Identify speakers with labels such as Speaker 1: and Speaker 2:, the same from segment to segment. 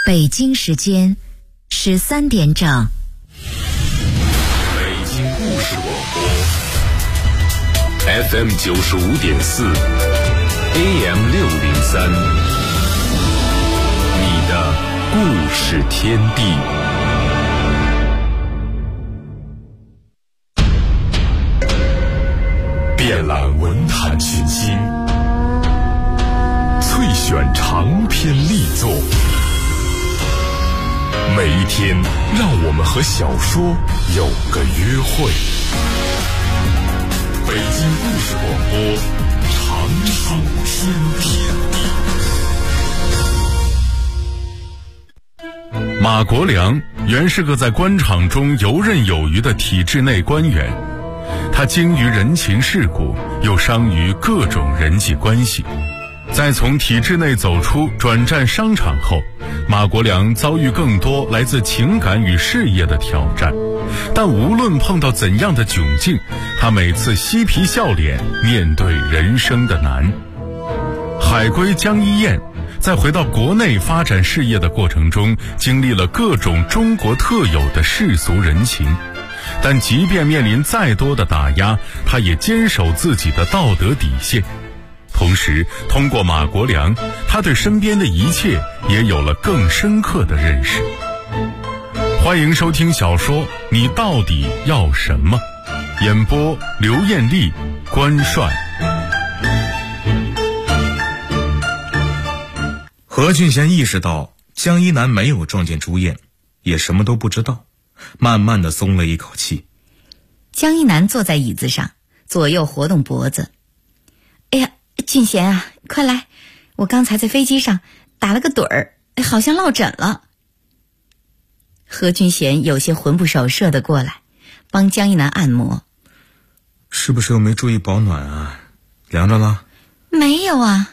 Speaker 1: 北京时间13点整。
Speaker 2: 北京故事广播 FM 95.4 AM 603，你的故事天地。遍览文坛群星，萃选长篇力作。每一天，让我们和小说有个约会。北京故事广播，长寿天地。马国良原是个在官场中游刃有余的体制内官员，他精于人情世故，又商于各种人际关系。在从体制内走出转战商场后，马国良遭遇更多来自情感与事业的挑战，但无论碰到怎样的窘境，他每次嬉皮笑脸面对人生的难。海归江一燕在回到国内发展事业的过程中，经历了各种中国特有的世俗人情，但即便面临再多的打压，他也坚守自己的道德底线。同时，通过马国良，他对身边的一切也有了更深刻的认识。欢迎收听小说《你到底要什么》，演播刘艳丽、关帅。
Speaker 3: 何俊贤意识到江一南没有撞见朱燕，也什么都不知道，慢慢地松了一口气。
Speaker 1: 江一南坐在椅子上，左右活动脖子。哎呀，俊贤啊，快来，我刚才在飞机上打了个盹儿，好像落枕了。何俊贤有些魂不守舍地过来，帮江一南按摩。
Speaker 3: 是不是又没注意保暖啊？凉着了？
Speaker 1: 没有啊。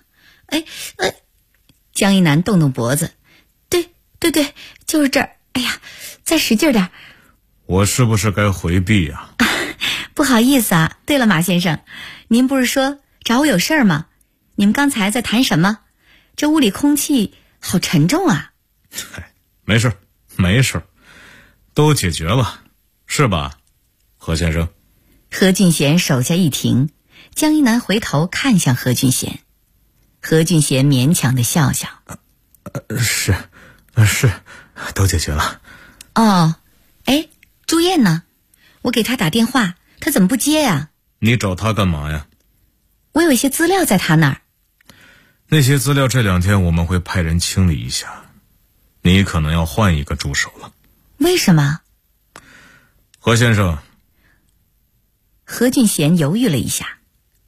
Speaker 1: 江一南动动脖子，对，就是这儿。哎呀，再使劲点。
Speaker 3: 我是不是该回避啊？
Speaker 1: 不好意思啊。对了，马先生，您不是说找我有事儿吗？你们刚才在谈什么？这屋里空气好沉重啊。
Speaker 3: 没事，都解决了，是吧，何先生？
Speaker 1: 何俊贤手下一停，江一南回头看向何俊贤。何俊贤勉强地笑笑。
Speaker 3: 是，都解决了。
Speaker 1: 哦，哎，朱燕呢？我给她打电话，她怎么不接呀？
Speaker 3: 你找她干嘛呀？
Speaker 1: 我有一些资料在她那儿。
Speaker 3: 那些资料这2天我们会派人清理一下，你可能要换一个助手了。
Speaker 1: 为什么？
Speaker 3: 何先生。
Speaker 1: 何俊贤犹豫了一下。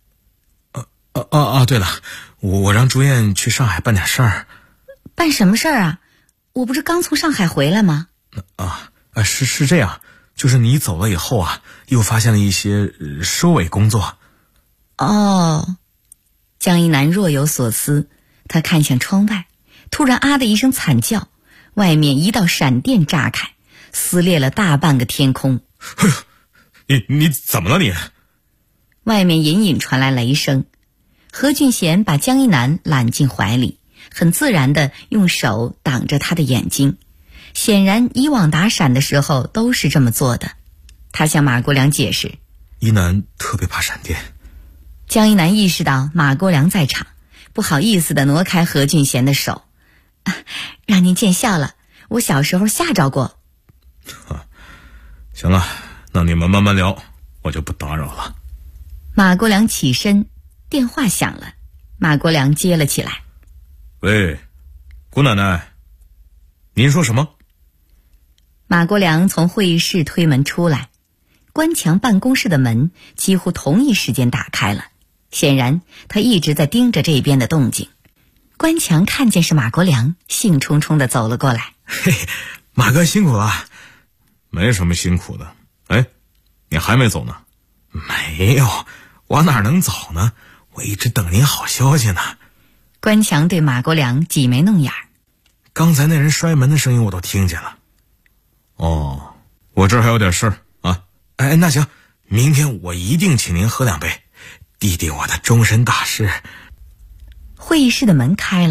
Speaker 3: 对了，我让朱燕去上海办点事儿。
Speaker 1: 办什么事儿啊？我不是刚从上海回来吗？
Speaker 3: 是这样，就是你走了以后啊，又发现了一些收尾工作。
Speaker 1: 哦。江一南若有所思，他看向窗外，突然啊的一声惨叫，外面一道闪电炸开，撕裂了大半个天空。
Speaker 3: 你怎么了你？
Speaker 1: 外面隐隐传来雷声。何俊贤把江一南揽进怀里，很自然地用手挡着他的眼睛，显然以往打闪的时候都是这么做的。他向马国良解释，
Speaker 3: 一南特别怕闪电。
Speaker 1: 江一南意识到马国良在场，不好意思地挪开何俊贤的手。让您见笑了，我小时候吓着过。
Speaker 3: 行了，那你们慢慢聊，我就不打扰了。
Speaker 1: 马国良起身，电话响了，马国良接了起来。
Speaker 3: 喂，姑奶奶，您说什么？
Speaker 1: 马国良从会议室推门出来，关强办公室的门几乎同一时间打开了，显然他一直在盯着这边的动静。关强看见是马国良，兴冲冲地走了过来。
Speaker 3: 马哥辛苦了。没什么辛苦的。你还没走呢？没有，我哪能走呢？我一直等您好消息呢。
Speaker 1: 关强对马国良挤眉弄眼。
Speaker 3: 刚才那人摔门的声音我都听见了。我这儿还有点事儿啊。那行，明天我一定请您喝2杯，弟弟我的终身大事。
Speaker 1: 会议室的门开了，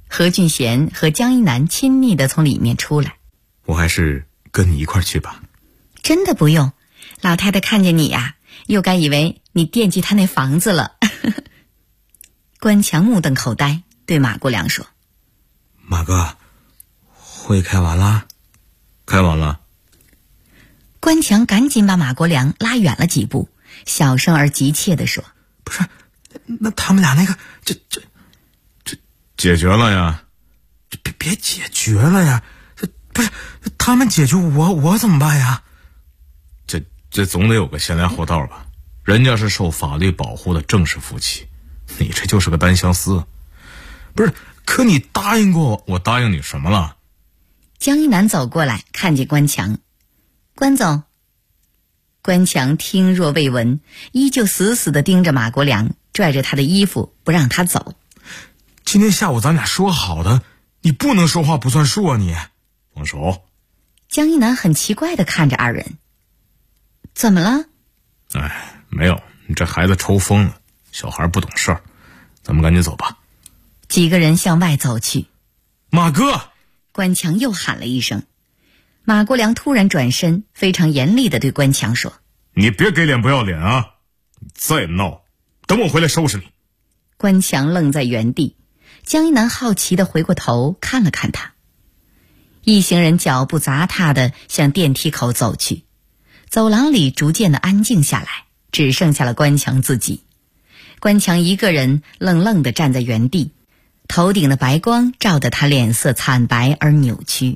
Speaker 1: 何俊贤和江一南亲密地从里面出来。
Speaker 3: 我还是跟你一块去吧。
Speaker 1: 真的不用，老太太看见你呀，又该以为你惦记她那房子了。关强目瞪口呆，对马国良说：
Speaker 3: 马哥，会开完了？开完了。
Speaker 1: 关强赶紧把马国良拉远了几步，小声而急切地说：
Speaker 3: 不是，那他们俩那个这解决了呀？别解决了呀！不是他们解决我怎么办呀？这总得有个先来后到吧？人家是受法律保护的正式夫妻，你这就是个单相思。不是，可你答应过我答应你什么了？
Speaker 1: 江一南走过来，看见关强。关总。关强听若未闻，依旧死死地盯着马国良，拽着他的衣服不让他走。
Speaker 3: 今天下午咱俩说好的，你不能说话不算数啊你！放手！
Speaker 1: 江一南很奇怪地看着二人。怎么了？
Speaker 3: 哎，没有，你这孩子抽风了，小孩不懂事儿，咱们赶紧走吧。
Speaker 1: 几个人向外走去。
Speaker 3: 马哥！
Speaker 1: 关强又喊了一声。马国良突然转身，非常严厉地对关强说：
Speaker 3: 你别给脸不要脸啊！你再闹，等我回来收拾你。
Speaker 1: 关强愣在原地，江一南好奇地回过头看了看他。一行人脚步杂沓地向电梯口走去，走廊里逐渐地安静下来，只剩下了关强自己。关强一个人愣愣地站在原地，头顶的白光照得他脸色惨白而扭曲。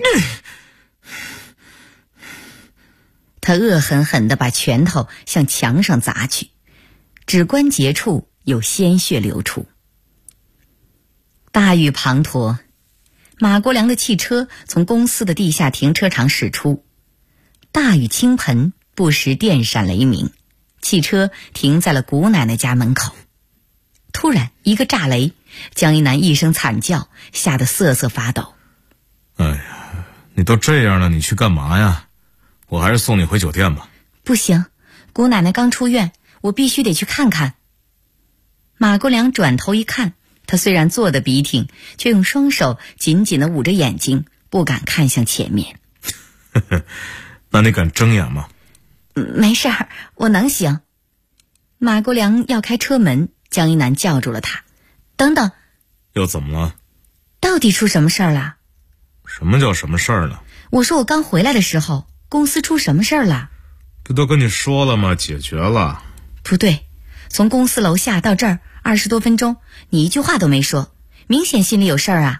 Speaker 1: 他恶狠狠地把拳头向墙上砸去，指关节处有鲜血流出。大雨滂沱，马国良的汽车从公司的地下停车场驶出，大雨倾盆，不时电闪雷鸣，汽车停在了谷奶奶家门口。突然一个炸雷，江一南一声惨叫，吓得瑟瑟发抖。
Speaker 3: 哎呀，你都这样了，你去干嘛呀？我还是送你回酒店吧。
Speaker 1: 不行，姑奶奶刚出院，我必须得去看看。马国良转头一看，他虽然坐得笔挺，却用双手紧紧地捂着眼睛，不敢看向前面。
Speaker 3: 那你敢睁眼吗？
Speaker 1: 没事儿，我能行。马国良要开车门，江一南叫住了他：等等。
Speaker 3: 又怎么了？
Speaker 1: 到底出什么事儿了？
Speaker 3: 什么叫什么事儿了？
Speaker 1: 我说我刚回来的时候，公司出什么事儿了？
Speaker 3: 不都跟你说了吗？解决了。
Speaker 1: 不对，从公司楼下到这儿20多分钟，你一句话都没说，明显心里有事儿啊。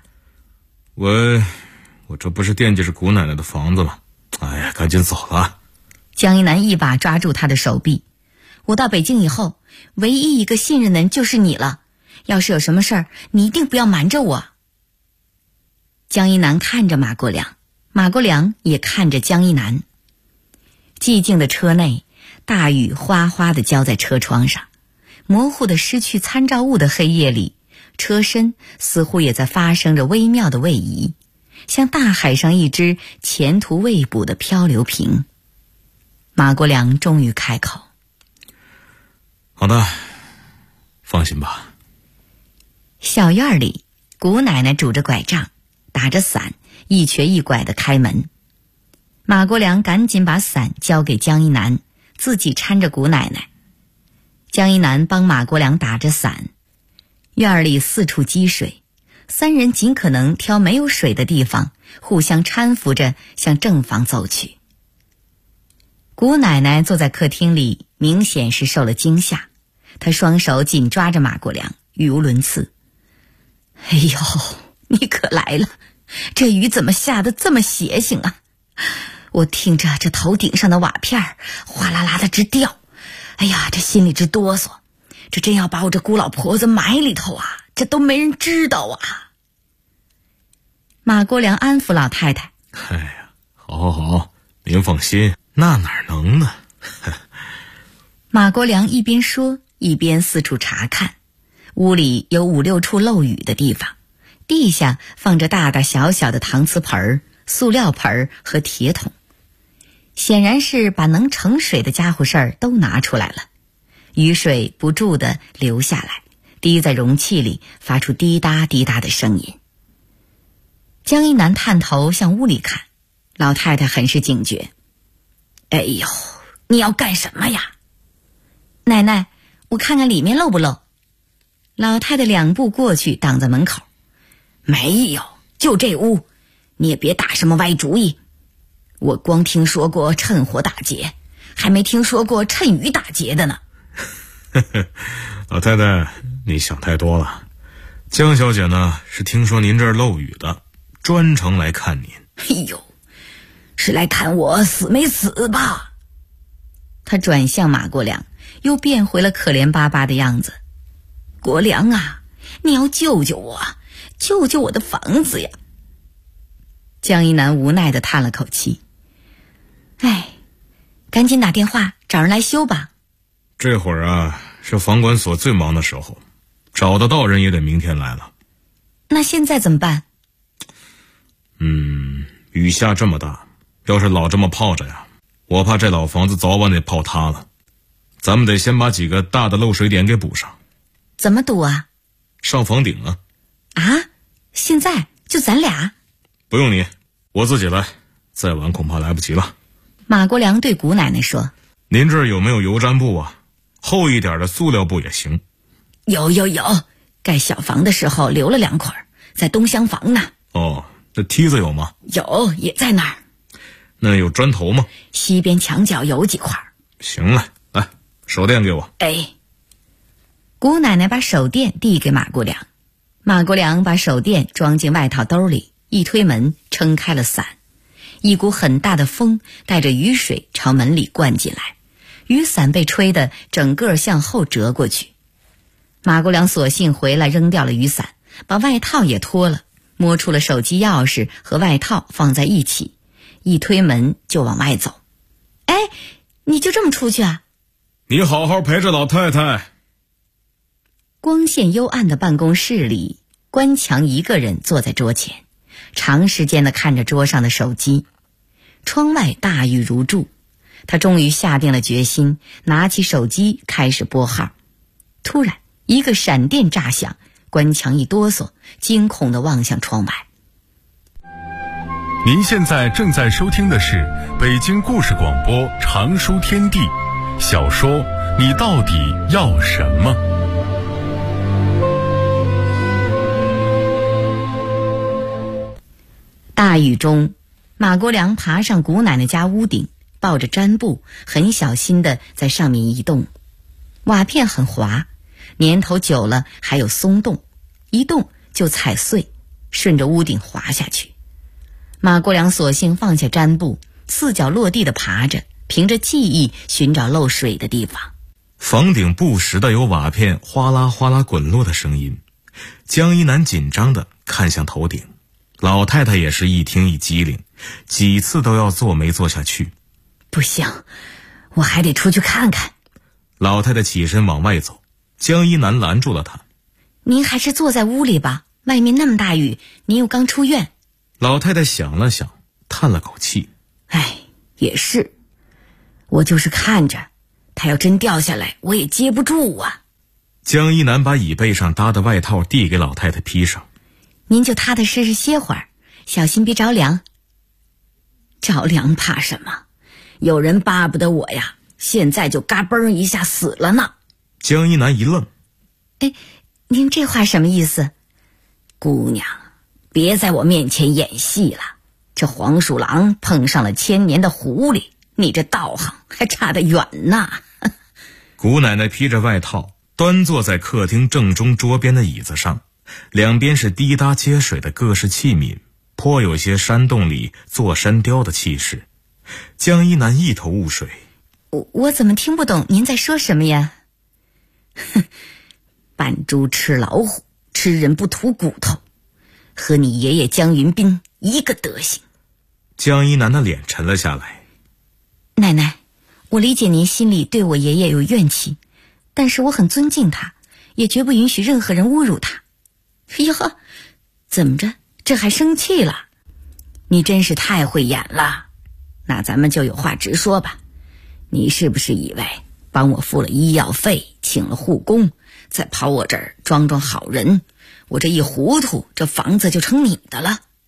Speaker 3: 我这不是惦记着谷奶奶的房子吗？哎呀，赶紧走了。
Speaker 1: 江一南一把抓住他的手臂。我到北京以后，唯一一个信任的人就是你了，要是有什么事儿，你一定不要瞒着我。江一南看着马国良，马国良也看着江一南。寂静的车内，大雨哗哗地浇在车窗上，模糊的失去参照物的黑夜里，车身似乎也在发生着微妙的位移，像大海上一只前途未卜的漂流瓶。马国良终于开口：
Speaker 3: 好的，放心吧。
Speaker 1: 小院里，谷奶奶拄着拐杖，打着伞，一瘸一拐地开门。马国良赶紧把伞交给江一南，自己搀着谷奶奶。江一南帮马国良打着伞，院里四处积水，三人尽可能挑没有水的地方，互相搀扶着向正房走去。谷奶奶坐在客厅里，明显是受了惊吓，她双手紧抓着马国良，语无伦次：哎呦，你可来了，这雨怎么下得这么邪性啊？我听着这头顶上的瓦片哗啦啦的直掉，哎呀，这心里直哆嗦，这真要把我这孤老婆子埋里头啊，这都没人知道啊。马国良安抚老太太：
Speaker 3: 哎呀，好，您放心，那哪能呢？
Speaker 1: 马国良一边说一边四处查看，屋里有5、6处漏雨的地方，地下放着大大小小的搪瓷盆、塑料盆和铁桶，显然是把能盛水的家伙事儿都拿出来了。雨水不住地流下来，滴在容器里，发出滴答滴答的声音。 江一南探头向屋里看，老太太很是警觉。哎呦，你要干什么呀？奶奶，我看看里面漏不漏。老太太2步过去挡在门口。没有，就这屋，你也别打什么歪主意。我光听说过趁火打劫，还没听说过趁雨打劫的呢。
Speaker 3: 老太太，你想太多了。江小姐呢，是听说您这儿漏雨的，专程来看您。
Speaker 1: 哎呦，是来看我死没死吧？他转向马国良，又变回了可怜巴巴的样子。国良啊，你要救救我，救救我的房子呀！江一南无奈地叹了口气。哎，赶紧打电话找人来修吧。
Speaker 3: 这会儿啊，是房管所最忙的时候，找得到人也得明天来了。
Speaker 1: 那现在怎么办？
Speaker 3: 雨下这么大，要是老这么泡着呀，我怕这老房子早晚得泡塌了。咱们得先把几个大的漏水点给补上。
Speaker 1: 怎么堵啊？
Speaker 3: 上房顶啊。
Speaker 1: 啊？现在就咱俩？
Speaker 3: 不用你，我自己来，再晚恐怕来不及了。
Speaker 1: 马国良对谷奶奶说。
Speaker 3: 您这儿有没有油毡布啊？厚一点的塑料布也行。
Speaker 1: 有，盖小房的时候留了2块，在东厢房呢。
Speaker 3: 哦，这梯子有吗？
Speaker 1: 有，也在那儿。
Speaker 3: 那有砖头吗？
Speaker 1: 西边墙角有几块。
Speaker 3: 行了，来，手电给我。
Speaker 1: 哎，谷奶奶把手电递给马国良，马国良把手电装进外套兜里，一推门撑开了伞，一股很大的风带着雨水朝门里灌进来，雨伞被吹得整个向后折过去。马国良索性回来扔掉了雨伞，把外套也脱了，摸出了手机钥匙和外套放在一起，一推门就往外走。哎，你就这么出去啊？
Speaker 3: 你好好陪着老太太。
Speaker 1: 光线幽暗的办公室里，关强一个人坐在桌前，长时间地看着桌上的手机。窗外大雨如注，他终于下定了决心，拿起手机开始拨号。突然一个闪电炸响，关强一哆嗦，惊恐地望向窗外。
Speaker 2: 您现在正在收听的是北京故事广播长书天地小说《你到底要什么》。
Speaker 1: 大雨中，马国良爬上谷奶奶家屋顶，抱着毡布，很小心地在上面移动。瓦片很滑，年头久了还有松动，一动就踩碎，顺着屋顶滑下去。马国良索性放下毡布，四脚落地地爬着，凭着记忆寻找漏水的地方。
Speaker 3: 房顶不时的有瓦片哗啦哗啦滚落的声音，江一南紧张地看向头顶。老太太也是一听一激灵，几次都要坐没坐下去。
Speaker 1: 不行，我还得出去看看。
Speaker 3: 老太太起身往外走，江一南拦住了她。
Speaker 1: 您还是坐在屋里吧，外面那么大雨，您又刚出院。
Speaker 3: 老太太想了想，叹了口气。
Speaker 1: 哎，也是，我就是看着，他要真掉下来，我也接不住啊。
Speaker 3: 江一南把椅背上搭的外套递给老太太披上。
Speaker 1: 您就踏踏实实歇会儿，小心别着凉。着凉怕什么？有人巴不得我呀，现在就嘎嘣一下死了呢。
Speaker 3: 江一南一愣。
Speaker 1: 哎，您这话什么意思？姑娘，别在我面前演戏了。这黄鼠狼碰上了1000年的狐狸，你这道行还差得远呢。
Speaker 3: 谷奶奶披着外套，端坐在客厅正中桌边的椅子上，两边是滴答接水的各式器皿，颇有些山洞里坐山雕的气势。江一南一头雾水。
Speaker 1: 我怎么听不懂您在说什么呀？扮猪吃老虎，吃人不吐骨头，和你爷爷江云斌一个德行。
Speaker 3: 江一南的脸沉了下来。
Speaker 1: 奶奶，我理解您心里对我爷爷有怨气，但是我很尊敬他，也绝不允许任何人侮辱他。哟，怎么着，这还生气了？你真是太会演了。那咱们就有话直说吧，你是不是以为帮我付了医药费，请了护工，再跑我这儿装装好人，我这一糊涂，这房子就成你的了？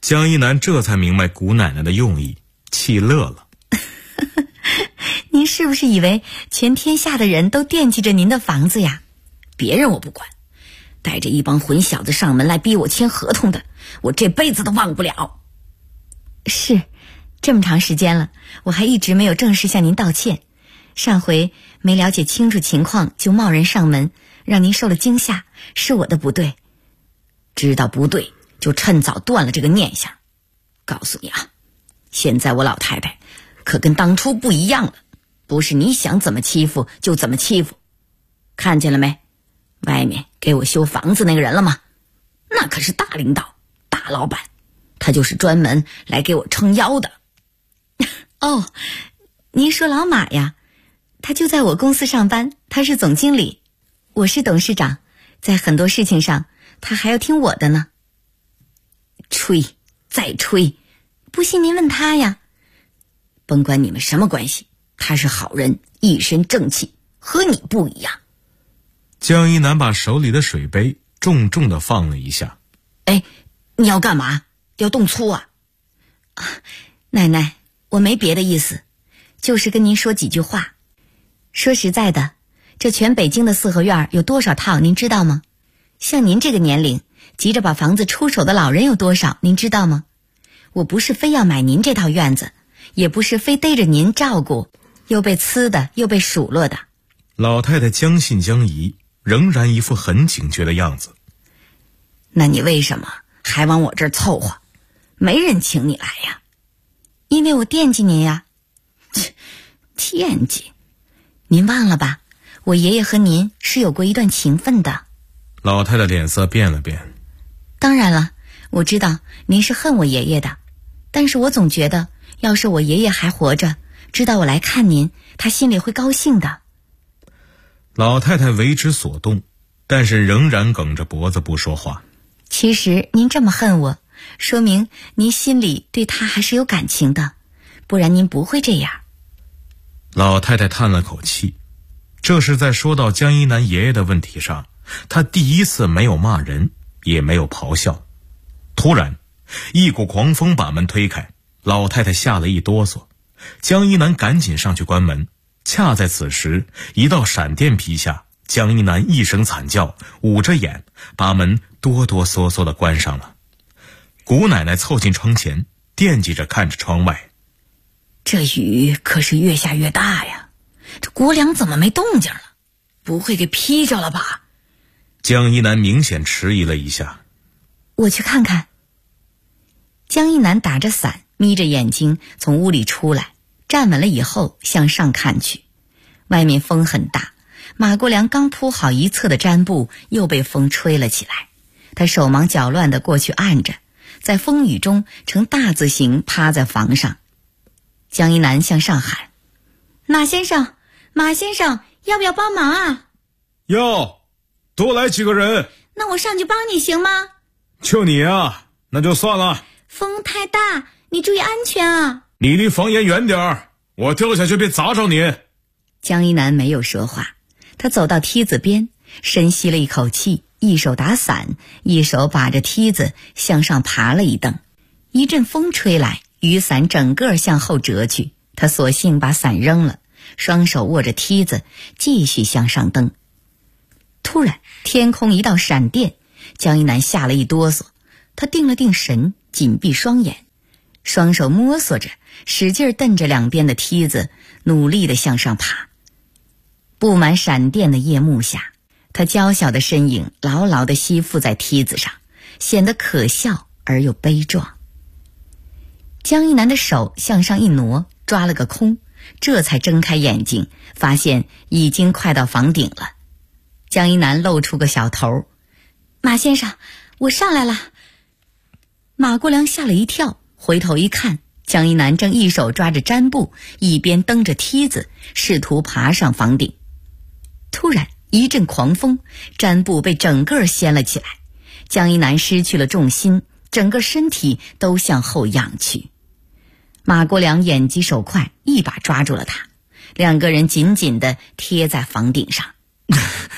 Speaker 3: 江一南这才明白谷奶奶的用意，气乐了。
Speaker 1: 您是不是以为全天下的人都惦记着您的房子呀？别人我不管，带着一帮混小子上门来逼我签合同的，我这辈子都忘不了。是，这么长时间了，我还一直没有正式向您道歉。上回没了解清楚情况就贸然上门，让您受了惊吓，是我的不对。知道不对就趁早断了这个念想。告诉你啊，现在我老太太可跟当初不一样了，不是你想怎么欺负就怎么欺负。看见了没？外面给我修房子那个人了吗？那可是大领导大老板，他就是专门来给我撑腰的。哦，您说老马呀，他就在我公司上班，他是总经理，我是董事长，在很多事情上他还要听我的呢。吹，再吹，不信您问他呀。甭管你们什么关系，他是好人，一身正气，和你不一样。
Speaker 3: 江一南把手里的水杯重重地放了一下。
Speaker 1: 哎，你要干嘛？要动粗啊？奶奶，我没别的意思，就是跟您说几句话。说实在的，这全北京的四合院有多少套您知道吗？像您这个年龄急着把房子出手的老人有多少您知道吗？我不是非要买您这套院子，也不是非逮着您照顾，又被呲的又被数落的。
Speaker 3: 老太太将信将疑，仍然一副很警觉的样子。
Speaker 1: 那你为什么还往我这儿凑合？没人请你来呀。因为我惦记您呀。惦记？您忘了吧，我爷爷和您是有过一段情分的。
Speaker 3: 老太太脸色变了变。
Speaker 1: 当然了，我知道您是恨我爷爷的，但是我总觉得要是我爷爷还活着，知道我来看您，他心里会高兴的。
Speaker 3: 老太太为之所动，但是仍然梗着脖子不说话。
Speaker 1: 其实您这么恨我，说明您心里对他还是有感情的，不然您不会这样。
Speaker 3: 老太太叹了口气，这是在说到江一南爷爷的问题上，她第一次没有骂人，也没有咆哮。突然，一股狂风把门推开，老太太吓了一哆嗦。江一南赶紧上去关门，恰在此时，一道闪电劈下，江一南一声惨叫，捂着眼，把门哆哆嗦嗦地关上了。谷奶奶凑近窗前，惦记着看着窗外。
Speaker 1: 这雨可是越下越大呀，这国梁怎么没动静了？不会给劈着了吧？
Speaker 3: 江一南明显迟疑了一下。
Speaker 1: 我去看看。江一南打着伞，眯着眼睛从屋里出来，站稳了以后向上看去。外面风很大，马国良刚铺好一侧的毡布又被风吹了起来，他手忙脚乱地过去按着，在风雨中呈大字形趴在房上。江一南向上喊：马先生，马先生，要不要帮忙啊？
Speaker 3: 要，多来几个人。
Speaker 1: 那我上去帮你行吗？
Speaker 3: 就你啊，那就算了。
Speaker 1: 风太大，你注意安全啊。
Speaker 3: 你离房檐远点儿，我掉下去别砸着你。
Speaker 1: 江一南没有说话，他走到梯子边，深吸了一口气，一手打伞，一手把着梯子向上爬了一蹬。一阵风吹来，雨伞整个向后折去，他索性把伞扔了，双手握着梯子继续向上蹬。突然天空一道闪电，江一南吓了一哆嗦，他定了定神，紧闭双眼，双手摸索着，使劲蹬着两边的梯子，努力地向上爬。布满闪电的夜幕下，他娇小的身影牢牢地吸附在梯子上，显得可笑而又悲壮。江一南的手向上一挪，抓了个空，这才睁开眼睛，发现已经快到房顶了。江一南露出个小头：马先生，我上来了。马国良吓了一跳，回头一看，江一南正一手抓着毡布，一边蹬着梯子，试图爬上房顶。突然一阵狂风，毡布被整个掀了起来，江一南失去了重心，整个身体都向后仰去。马国良眼疾手快，一把抓住了他，两个人紧紧地贴在房顶上。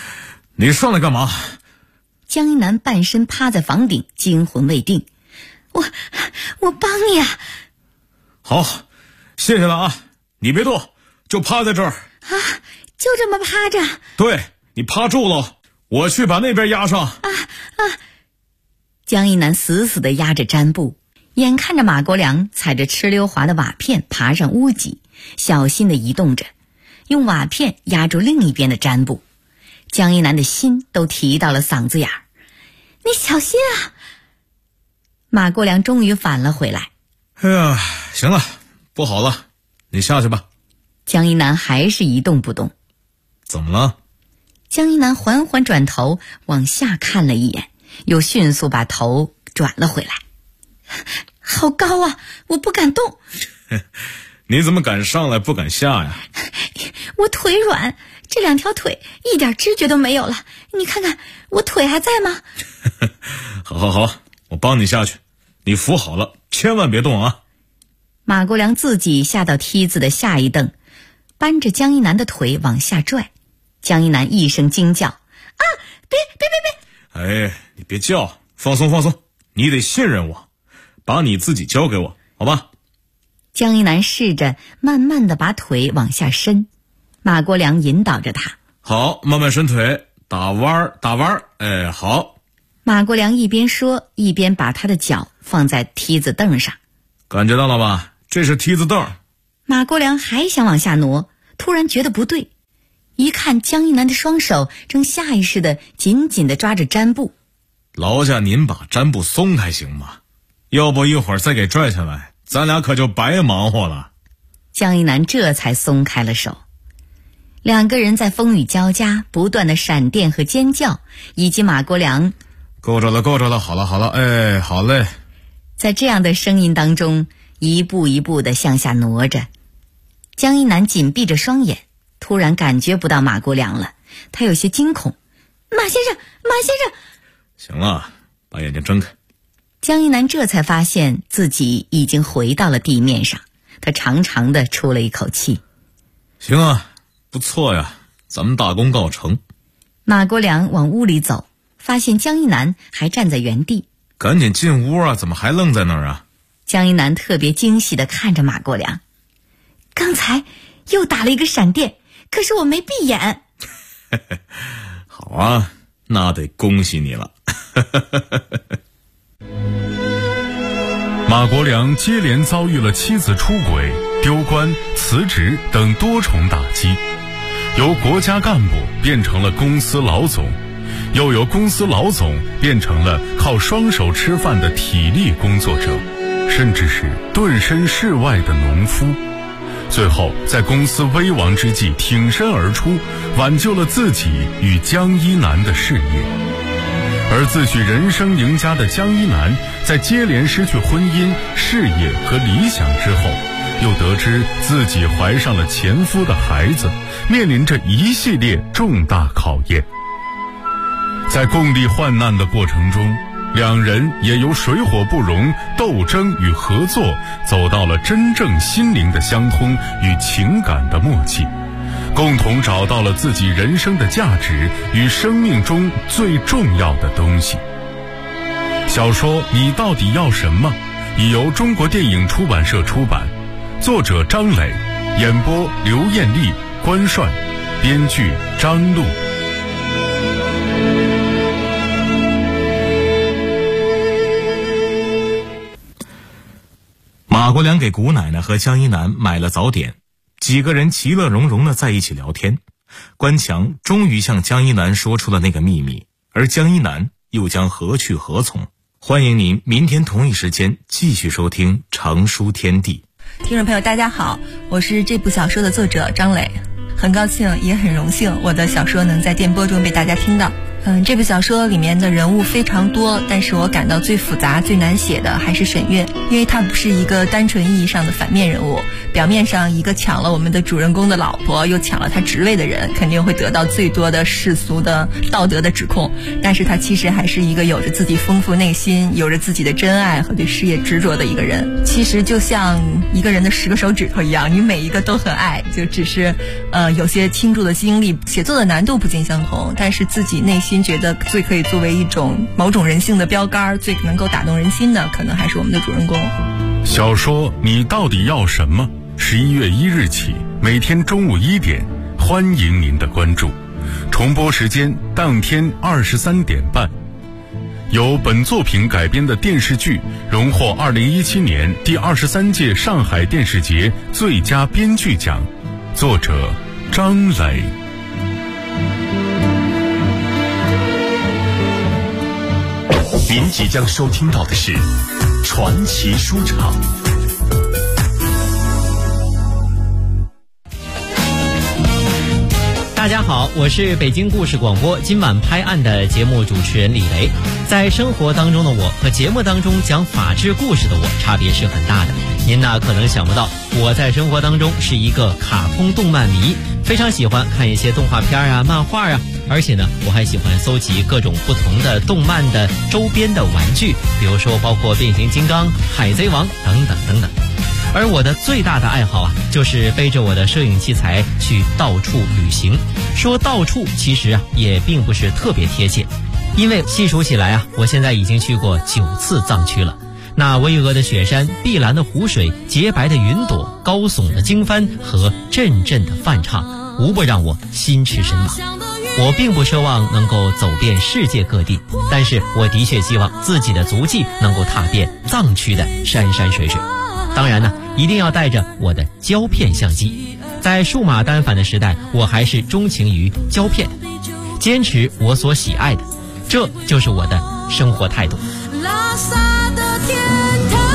Speaker 3: 你上来干嘛？
Speaker 1: 江一南半身趴在房顶，惊魂未定。 我帮你啊。
Speaker 3: 好，谢谢了啊，你别动，就趴在这儿。
Speaker 1: 啊，就这么趴着？
Speaker 3: 对，你趴住了，我去把那边压上。
Speaker 1: 江一南死死地压着毡布，眼看着马国良踩着哧溜滑的瓦片爬上屋脊，小心地移动着，用瓦片压住另一边的毡布。江一南的心都提到了嗓子眼儿。你小心啊！马国良终于返了回来。
Speaker 3: 哎呀，行了，不好了，你下去吧。
Speaker 1: 江一南还是一动不动。
Speaker 3: 怎么了？
Speaker 1: 江一南缓缓转头往下看了一眼，又迅速把头转了回来。好高啊，我不敢动。
Speaker 3: 你怎么敢上来不敢下呀？
Speaker 1: 我腿软，这2条腿一点知觉都没有了。你看看我腿还在吗？
Speaker 3: 好，我帮你下去，你扶好了，千万别动啊。
Speaker 1: 马国良自己下到梯子的下一蹬，扳着江一南的腿往下拽。江一南一声惊叫：啊，别！
Speaker 3: 哎，你别叫，放松，你得信任我，把你自己交给我，好吧？
Speaker 1: 江一南试着慢慢地把腿往下伸，马国良引导着他。
Speaker 3: 好，慢慢伸腿，打弯儿，哎，好。
Speaker 1: 马国良一边说，一边把他的脚放在梯子凳上。
Speaker 3: 感觉到了吧？这是梯子凳。
Speaker 1: 马国良还想往下挪，突然觉得不对，一看江一南的双手正下意识地紧紧地抓着毡布。
Speaker 3: 劳驾您把毡布松开行吗？要不一会儿再给拽下来，咱俩可就白忙活了。
Speaker 1: 江一南这才松开了手。2个人在风雨交加、不断的闪电和尖叫，以及马国良
Speaker 3: 够着了，好了，哎，好嘞。
Speaker 1: 在这样的声音当中，一步一步地向下挪着。江一南紧闭着双眼，突然感觉不到马国良了，他有些惊恐。马先生！
Speaker 3: 行了，把眼睛睁开。
Speaker 1: 江一南这才发现自己已经回到了地面上，他长长的出了一口气。
Speaker 3: 行啊，不错呀，咱们大功告成。
Speaker 1: 马国良往屋里走，发现江一南还站在原地。
Speaker 3: 赶紧进屋啊，怎么还愣在那儿啊？
Speaker 1: 江一南特别惊喜地看着马国良。刚才又打了一个闪电，可是我没闭眼。
Speaker 3: 好啊，那得恭喜你了。
Speaker 2: 马国良接连遭遇了妻子出轨、丢官、辞职等多重打击，由国家干部变成了公司老总，又由公司老总变成了靠双手吃饭的体力工作者，甚至是遁身世外的农夫。最后在公司危亡之际挺身而出，挽救了自己与江一南的事业。而自诩人生赢家的江一南，在接连失去婚姻、事业和理想之后，又得知自己怀上了前夫的孩子，面临着一系列重大考验。在共历患难的过程中，2人也由水火不容、斗争与合作，走到了真正心灵的相通与情感的默契，共同找到了自己人生的价值与生命中最重要的东西。小说《你到底要什么》已由中国电影出版社出版，作者张磊，演播刘艳丽、关帅，编剧张璐。
Speaker 3: 马国良给谷奶奶和江一南买了早点，几个人其乐融融地在一起聊天。关强终于向江一南说出了那个秘密，而江一南又将何去何从？欢迎您明天同一时间继续收听《长书天地》。
Speaker 4: 听众朋友大家好，我是这部小说的作者张磊，很高兴也很荣幸我的小说能在电波中被大家听到。这部小说里面的人物非常多，但是我感到最复杂最难写的还是沈月，因为她不是一个单纯意义上的反面人物， 表面上一个抢了我们的主人公的老婆，又抢了他职位的人，肯定会得到最多的世俗的道德的指控，但是他其实还是一个有着自己丰富内心，有着自己的真爱和对事业执着的一个人。其实就像一个人的10个手指头一样，你每一个都很爱，就只是有些倾注的精力，写作的难度不尽相同，但是自己内心觉得最可以作为一种某种人性的标杆，最能够打动人心的，可能还是我们的主人公。
Speaker 2: 小说你到底要什么？11月1日起，每天中午1点，欢迎您的关注。重播时间当天23点半。由本作品改编的电视剧荣获2017年第23届上海电视节最佳编剧奖，作者张磊。
Speaker 5: 您即将收听到的是传奇书场。
Speaker 6: 大家好，我是北京故事广播今晚拍案的节目主持人李雷。在生活当中的我和节目当中讲法治故事的我差别是很大的。您呢可能想不到，我在生活当中是一个卡通动漫迷，非常喜欢看一些动画片啊、漫画啊，而且呢我还喜欢搜集各种不同的动漫的周边的玩具，比如说包括变形金刚、海贼王等等等等。而我的最大的爱好啊，就是背着我的摄影器材去到处旅行。说到处其实啊也并不是特别贴切，因为细数起来啊，我现在已经去过9次藏区了。那巍峨的雪山、碧蓝的湖水、洁白的云朵、高耸的经幡和阵阵的梵唱，无不让我心驰神往。我并不奢望能够走遍世界各地，但是我的确希望自己的足迹能够踏遍藏区的山山水水。当然呢，一定要带着我的胶片相机。在数码单反的时代，我还是钟情于胶片，坚持我所喜爱的，这就是我的生活态度。
Speaker 7: 拉萨的天堂，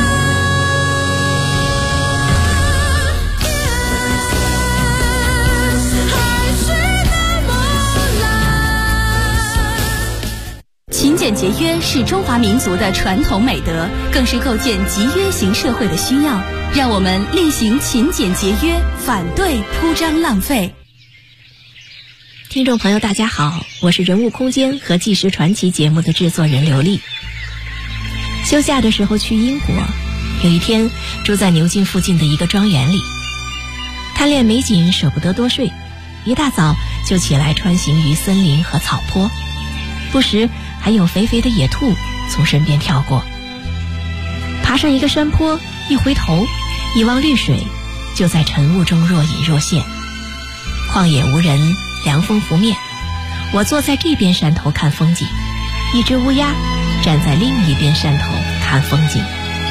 Speaker 7: 海水那么蓝。
Speaker 8: 勤俭节约是中华民族的传统美德，更是构建集约型社会的需要。让我们厉行勤俭节约，反对铺张浪费。
Speaker 9: 听众朋友大家好，我是人物空间和纪实传奇节目的制作人刘丽。休假的时候去英国，有一天住在牛津附近的一个庄园里，贪恋美景舍不得多睡，一大早就起来穿行于森林和草坡，不时还有肥肥的野兔从身边跳过。爬上一个山坡，一回头一望绿水，就在晨雾中若隐若现。旷野无人，凉风拂面，我坐在这边山头看风景，一只乌鸦站在另一边山头看风景。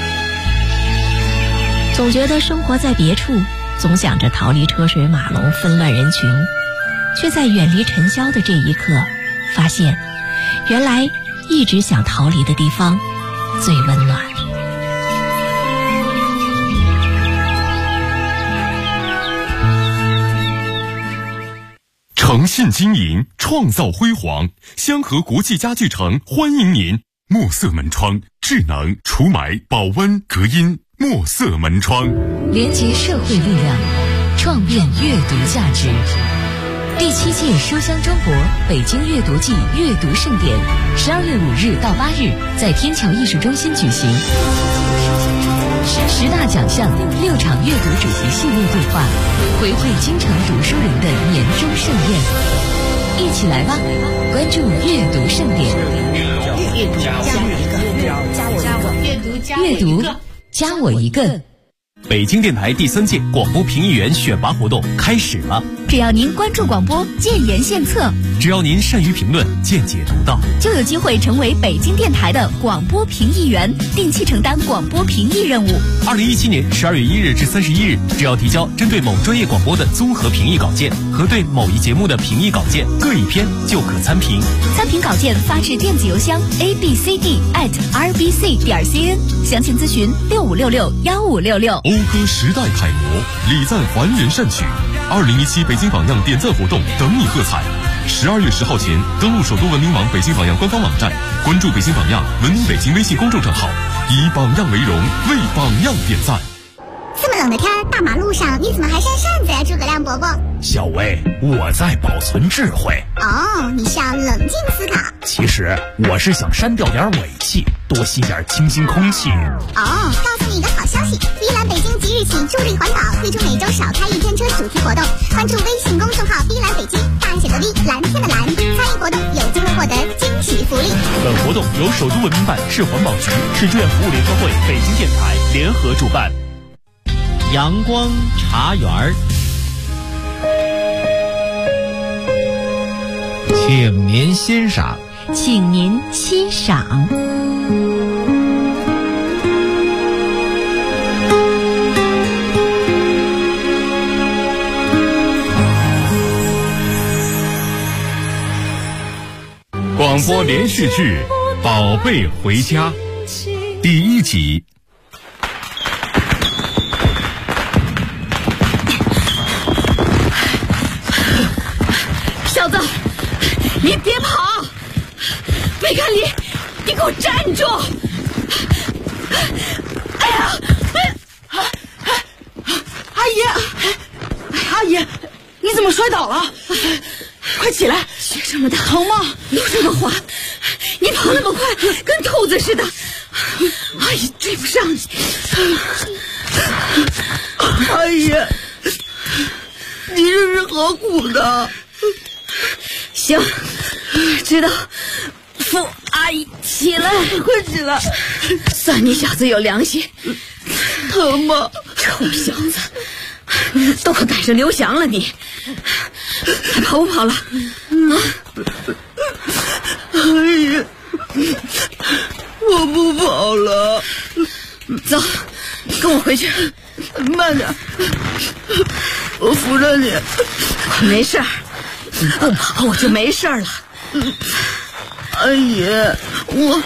Speaker 9: 总觉得生活在别处，总想着逃离车水马龙纷乱人群，却在远离尘嚣的这一刻，发现原来一直想逃离的地方最温暖。
Speaker 5: 诚信经营，创造辉煌。香河国际家具城欢迎您。墨色门窗，智能除霾、保温、隔音。墨色门窗，
Speaker 10: 连接社会力量，创变阅读价值。第7届书香中国北京阅读季阅读盛典，12月5日到8日在天桥艺术中心举行。10大奖项，6场阅读主题系列对话，回馈京城读书人的年终盛宴。一起来吧，关注阅读盛典。阅读加我一个。
Speaker 11: 北京电台第3届广播评议员选拔活动开始了。
Speaker 8: 只要您关注广播，建言献策；
Speaker 11: 只要您善于评论，见解独到，
Speaker 8: 就有机会成为北京电台的广播评议员，定期承担广播评议任务。
Speaker 11: 2017年12月1日至31日，只要提交针对某专业广播的综合评议稿件和对某一节目的评议稿件各一篇，就可参评。
Speaker 8: 参评稿件发至电子邮箱 abcd@rbc.cn， 详情咨询65661566。
Speaker 5: 讴歌时代楷模，礼赞还人善举。2017北京榜样点赞活动等你喝彩。12月10号前登录首都文明网北京榜样官方网站，关注北京榜样文明北京微信公众账号，以榜样为荣，为榜样点赞。
Speaker 12: 怎么冷的天，大马路上你怎么还扇扇子呀，诸葛亮伯伯？
Speaker 13: 小薇，我在保存智慧。
Speaker 12: 哦，你是要冷静思考。
Speaker 13: 其实我是想删掉点尾气，多吸点清新空气。
Speaker 12: 哦，告诉你一个好消息，碧蓝北京即日起助力环保，推出每周少开一天车主题活动。关注微信公众号碧蓝北京，大写的 V， 蓝天的蓝，参与活动有机会获得惊喜福利。
Speaker 11: 本活动由首都文明办、市环保局、市志愿服务联合会、北京电台联合主办。
Speaker 6: 阳光茶园儿，
Speaker 14: 请您欣赏，
Speaker 9: 请您欣赏。
Speaker 2: 广播连续剧《宝贝回家》第1集。
Speaker 1: 小子，你别跑！魏甘霖，你给我站住！哎呀！
Speaker 15: 阿姨，你怎么摔倒了？快起来！
Speaker 1: 雪这么大，
Speaker 15: 疼吗？
Speaker 1: 路这么滑，你跑那么快，跟兔子似的，阿姨追不上你。
Speaker 15: 阿姨，你这是何苦的？
Speaker 1: 行，知道。扶阿姨起来，
Speaker 15: 快起来！
Speaker 1: 算你小子有良心。
Speaker 15: 疼吗？
Speaker 1: 臭小子，都快赶上刘翔了你，还跑不跑了？
Speaker 15: 阿姨，我不跑了。
Speaker 1: 走，跟我回去。
Speaker 15: 慢点，我扶着你。
Speaker 1: 没事儿，你不跑我就没事儿了。
Speaker 15: 阿姨，我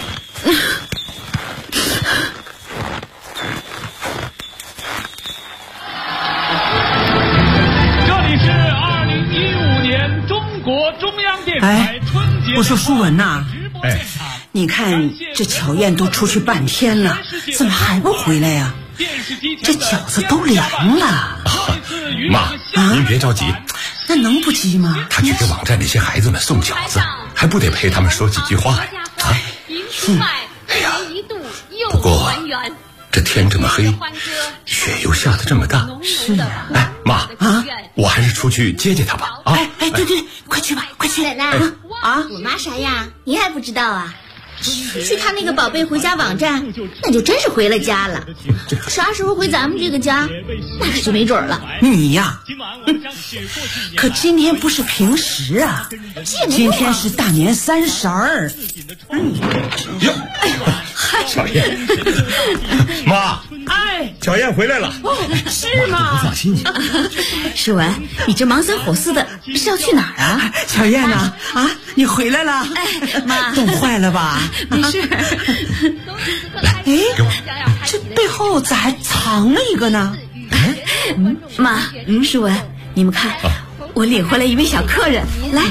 Speaker 16: 这里是2015年中国中央电台春节。
Speaker 15: 我说舒文呐，
Speaker 16: 哎，
Speaker 15: 你看这巧燕都出去半天了，怎么还不回来呀？这饺子都凉了。
Speaker 17: 妈，您别着急，
Speaker 15: 那能不急吗？
Speaker 17: 他去给网站那些孩子们送饺子，还不得陪他们说几句话呀？哎呀，不过这天这么黑，雪又下得这么大。
Speaker 15: 是啊。
Speaker 17: 哎，妈啊，我还是出去接接他吧。啊，
Speaker 15: 对，快去吧，快去。
Speaker 12: 奶奶啊，我妈啥样？你还不知道啊？去看那个宝贝回家网站，那就真是回了家了。啥时候回咱们这个家，那可就没准了。
Speaker 15: 你呀，可今天不是平时啊，今天是大年30。
Speaker 17: 哟，小燕，妈，小燕回来了。
Speaker 15: 是吗？
Speaker 17: 不放心你。
Speaker 1: 诗文，你这忙三火四的，是要去哪儿啊？
Speaker 15: 小燕呢？啊，你回来了？
Speaker 1: 妈，
Speaker 15: 冻坏了吧？
Speaker 1: 没事。
Speaker 15: 哎，这背后咋还藏了一个呢？
Speaker 1: 妈，诗文，你们看，我领回来一位小客人，来。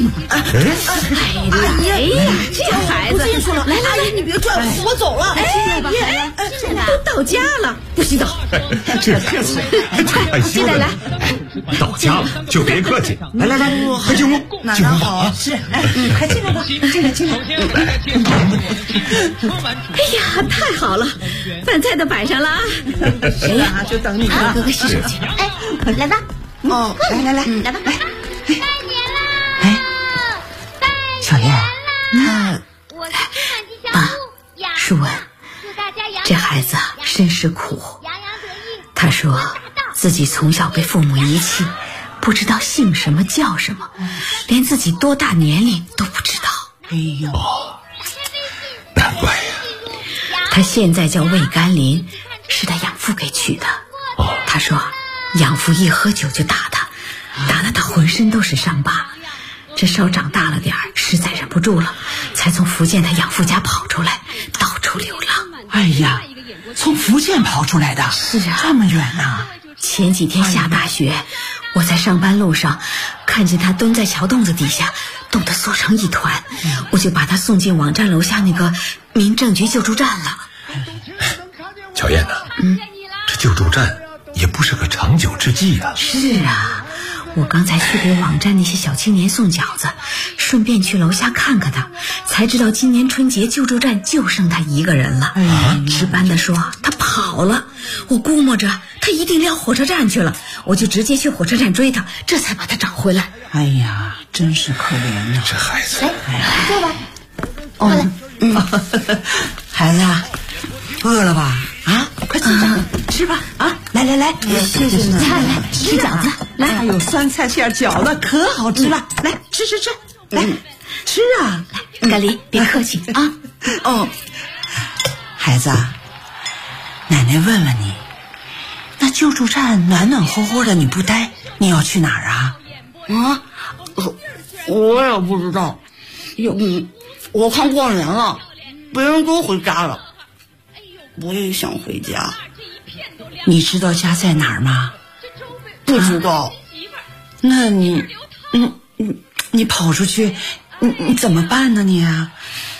Speaker 1: 哎呀，这孩子，来，
Speaker 15: 你别拽我，我走了。
Speaker 1: 都到家了，不许走。
Speaker 17: 这孩子太害羞了。到家了就别客气。来，快进屋，进屋吧。
Speaker 15: 是，快进来吧，进来。
Speaker 1: 哎呀，太好了，饭菜都摆上了啊！
Speaker 15: 谁呀？就等你了。
Speaker 1: 哥哥洗手去。
Speaker 12: 来吧。
Speaker 15: 哦，来吧，来。
Speaker 12: 拜年啦！
Speaker 15: 小燕，
Speaker 1: 妈，舒文，这孩子身世苦。他说自己从小被父母遗弃，不知道姓什么叫什么，连自己多大年龄都不知道。
Speaker 15: 哎呦，
Speaker 17: 难怪呀。
Speaker 1: 他现在叫魏甘霖，是他养父给取的。他说养父一喝酒就打他，打得他浑身都是伤疤。这稍长大了点儿，实在忍不住了，才从福建他养父家跑出来，到处流浪。
Speaker 15: 哎呀，从福建跑出来的？
Speaker 1: 是啊，
Speaker 15: 这么远呢。
Speaker 1: 前几天下大雪，我在上班路上看见他蹲在桥洞子底下，冻得缩成一团，我就把他送进网站楼下那个民政局救助站了。
Speaker 17: 小燕呐，这救助站不是个长久之计啊。
Speaker 15: 是啊，我刚才去给网站那些小青年送饺子，顺便去楼下看看他，才知道今年春节救助站就剩他一个人了。值班的说他跑了，我估摸着他一定撂火车站去了，我就直接去火车站追他，这才把他找回来。哎呀，真是可怜啊，
Speaker 17: 这孩子。
Speaker 12: 坐吧。
Speaker 15: 孩子啊，饿了吧？啊，快吃吧，吃吧啊！来，谢谢你，来吃饺子，来，还有酸菜馅饺子，可好吃了，来吃，来吃啊！
Speaker 1: 来，甘霖，别客气啊。
Speaker 15: 孩子，奶奶问问你，那救助站暖暖和和的，你不待，你要去哪儿啊？
Speaker 18: 我也不知道。我看过年了，别人都回家了，我也想回家。
Speaker 15: 你知道家在哪儿吗？
Speaker 18: 不知道。
Speaker 15: 那你跑出去，你怎么办呢？你啊，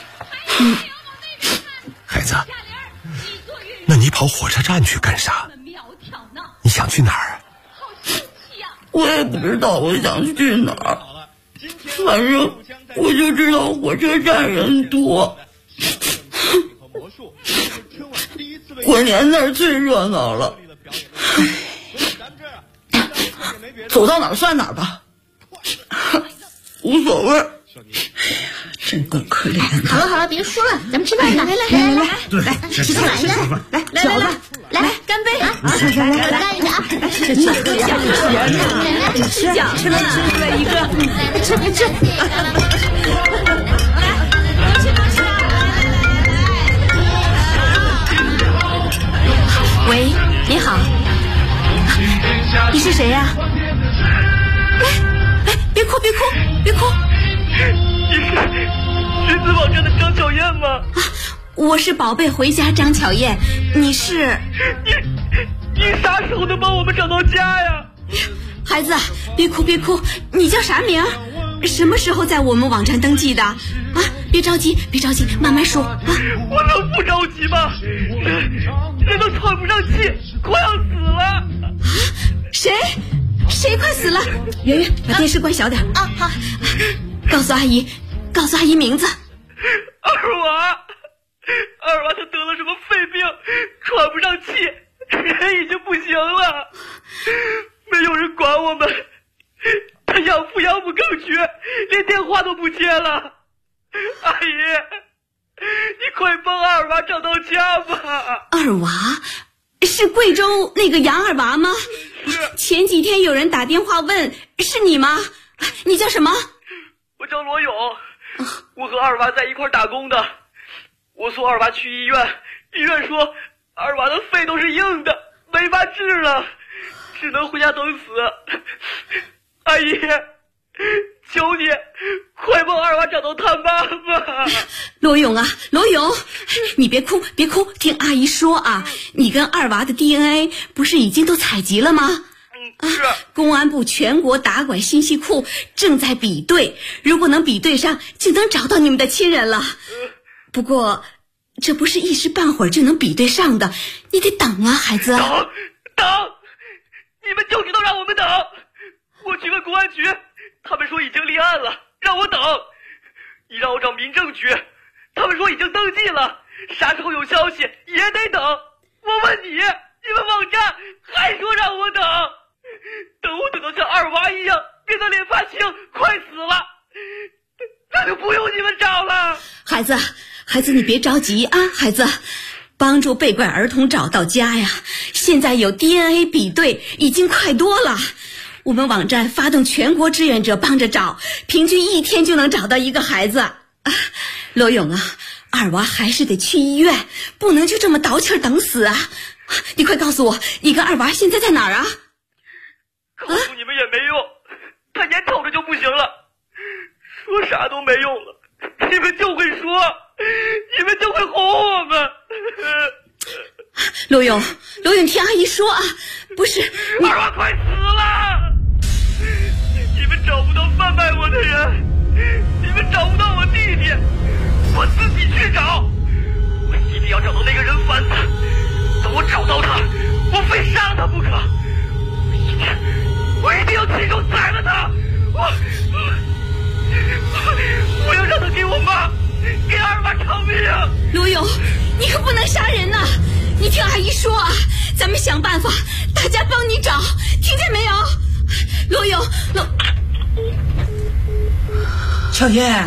Speaker 17: 孩子，那你跑火车站去干啥？你想去哪儿？
Speaker 18: 我也不知道我想去哪儿，反正我就知道火车站人多，过年那儿最热闹了。走到哪儿算哪儿吧，无所谓。
Speaker 15: 真够可怜的。
Speaker 12: 好了，别说了，咱们吃饭吧。来，
Speaker 18: 吃饺子，
Speaker 12: 来，干杯啊！来，干一个啊！
Speaker 15: 这饺子呀，吃饺子了，来一个，吃。
Speaker 1: 喂，你好，你是谁呀？哎，别哭！
Speaker 16: 你是橘子网站的张巧燕吗？
Speaker 1: 我是宝贝回家张巧燕，你是？
Speaker 16: 你啥时候能帮我们找到家呀？
Speaker 1: 孩子，别哭，你叫啥名？什么时候在我们网站登记的？啊，别着急，慢慢说啊。
Speaker 16: 我能不着急吗？人都喘不上气，快要死了。
Speaker 1: 啊，谁快死了？圆，把电视关小点啊。好，告诉阿姨名字。
Speaker 16: 二娃他得了什么肺病，喘不上气，人已经不行了，没有人管我们，他养父更绝，连电话都不接了。阿姨，你快帮二娃找到家吧。
Speaker 1: 二娃是贵州那个杨二娃吗？前几天有人打电话问，是你吗？你叫什么？
Speaker 16: 我叫罗勇，我和二娃在一块打工的。我送二娃去医院，医院说二娃的肺都是硬的，没法治了，只能回家等死。阿姨，求你快帮二娃找到他妈妈。
Speaker 1: 罗勇，你别哭，听阿姨说啊，你跟二娃的 DNA 不是已经都采集了吗？
Speaker 16: 是。
Speaker 1: 公安部全国打拐信息库正在比对，如果能比对上，就能找到你们的亲人了。不过这不是一时半会儿就能比对上的，你得等啊，孩子。
Speaker 16: 等，你们就知道让我们等。我去问公安局，他们说已经立案了，让我等。你让我找民政局，他们说已经登记了，啥时候有消息也得等。我问你们网站还说让我等，等我等到像二娃一样变得脸发青，快死了，那就不用你们找了。
Speaker 1: 孩子，你别着急啊，孩子，帮助被拐儿童找到家呀。现在有 DNA 比对已经快多了，我们网站发动全国志愿者帮着找，平均1天就能找到一个孩子。罗勇啊，二娃还是得去医院，不能就这么倒气等死啊！你快告诉我，你跟二娃现在在哪儿啊？
Speaker 16: 告诉你们也没用，他眼瞅着就不行了，说啥都没用了，你们就会说，你们就会哄我们。
Speaker 1: 罗勇，听阿姨说啊，不是
Speaker 16: 二娃快死了，你们找不到贩卖我的人，你们找不到我弟弟，我自己去找，我一定要找到那个人贩子，等我找到他，我非杀了他不可。
Speaker 15: 罗勇，你可不能杀人呐！你听阿姨说啊，咱们想办法，大家帮你找，听见没有？罗勇，
Speaker 18: 乔叶，